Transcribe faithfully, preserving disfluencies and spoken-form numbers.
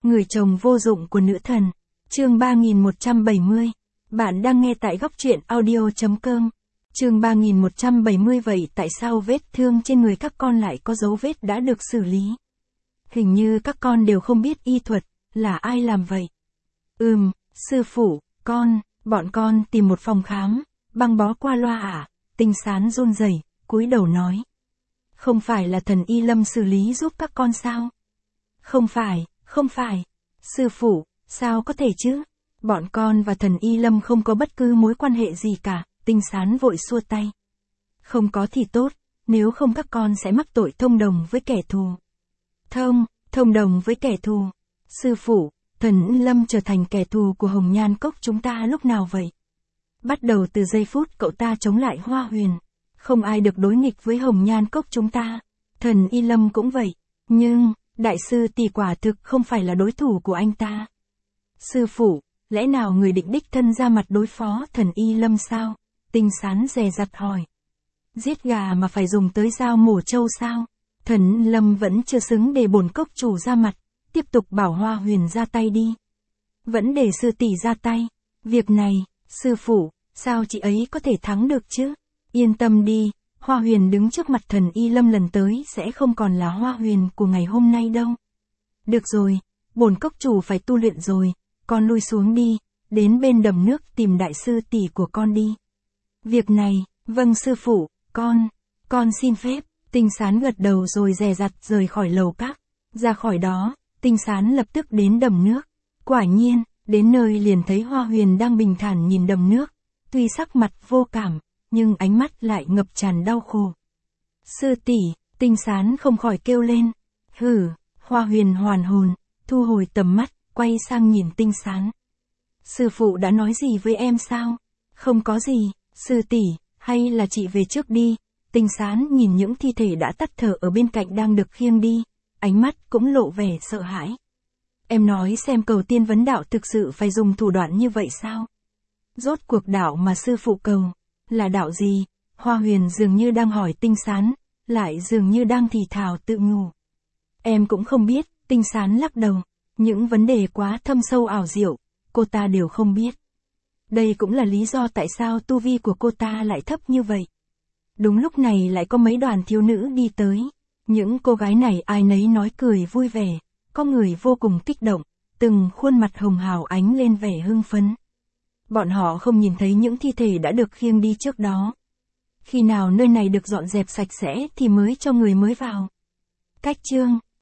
Người chồng vô dụng của nữ thần. Chương ba nghìn một trăm bảy mươi. Bạn đang nghe tại góc truyện audio chấm com. Chương ba nghìn một trăm bảy mươi. Vậy tại sao vết thương trên người các con lại có dấu vết đã được xử lý? Hình như các con đều không biết y thuật, là ai làm vậy? Ừm, sư phụ, con, bọn con tìm một phòng khám, băng bó qua loa à? Tinh Sán run rẩy, cúi đầu nói. Không phải là thần Y Lâm xử lý giúp các con sao? Không phải, không phải. Sư phụ, sao có thể chứ? Bọn con và thần Y Lâm không có bất cứ mối quan hệ gì cả. Tinh Sán vội xua tay. Không có thì tốt, nếu không các con sẽ mắc tội thông đồng với kẻ thù. Thông, thông đồng với kẻ thù. Sư phụ, thần Lâm trở thành kẻ thù của Hồng Nhan Cốc chúng ta lúc nào vậy? Bắt đầu từ giây phút cậu ta chống lại Hoa Huyền. Không ai được đối nghịch với Hồng Nhan Cốc chúng ta. Thần Y Lâm cũng vậy. Nhưng, đại sư tỷ quả thực không phải là đối thủ của anh ta. Sư phụ, lẽ nào người định đích thân ra mặt đối phó thần Y Lâm sao? Tinh Sán dè dặt hỏi. Giết gà mà phải dùng tới dao mổ trâu sao? Thần Lâm vẫn chưa xứng để bổn cốc chủ ra mặt, tiếp tục bảo Hoa Huyền ra tay đi. Vẫn để sư tỷ ra tay. Việc này, sư phụ, sao chị ấy có thể thắng được chứ? Yên tâm đi, Hoa Huyền đứng trước mặt thần Y Lâm lần tới sẽ không còn là Hoa Huyền của ngày hôm nay đâu. Được rồi, bổn cốc chủ phải tu luyện rồi, con lui xuống đi, đến bên đầm nước tìm đại sư tỷ của con đi. Việc này, vâng sư phụ, con, con xin phép. Tinh Sán gật đầu rồi dè dặt rời khỏi lầu các. Ra khỏi đó, Tinh Sán lập tức đến đầm nước. Quả nhiên, đến nơi liền thấy Hoa Huyền đang bình thản nhìn đầm nước. Tuy sắc mặt vô cảm, nhưng ánh mắt lại ngập tràn đau khổ. Sư tỷ, Tinh Sán không khỏi kêu lên. Hừ, Hoa Huyền hoàn hồn, thu hồi tầm mắt, quay sang nhìn Tinh Sán. Sư phụ đã nói gì với em sao? Không có gì, sư tỷ, hay là chị về trước đi. Tinh Sán nhìn những thi thể đã tắt thở ở bên cạnh đang được khiêng đi, ánh mắt cũng lộ vẻ sợ hãi. Em nói xem cầu tiên vấn đạo thực sự phải dùng thủ đoạn như vậy sao? Rốt cuộc đạo mà sư phụ cầu, là đạo gì? Hoa Huyền dường như đang hỏi Tinh Sán, lại dường như đang thì thào tự nhủ. Em cũng không biết, Tinh Sán lắc đầu, những vấn đề quá thâm sâu ảo diệu, cô ta đều không biết. Đây cũng là lý do tại sao tu vi của cô ta lại thấp như vậy. Đúng lúc này lại có mấy đoàn thiếu nữ đi tới. Những cô gái này ai nấy nói cười vui vẻ, có người vô cùng kích động, từng khuôn mặt hồng hào ánh lên vẻ hưng phấn. Bọn họ không nhìn thấy những thi thể đã được khiêng đi trước đó. Khi nào nơi này được dọn dẹp sạch sẽ thì mới cho người mới vào. Cách chương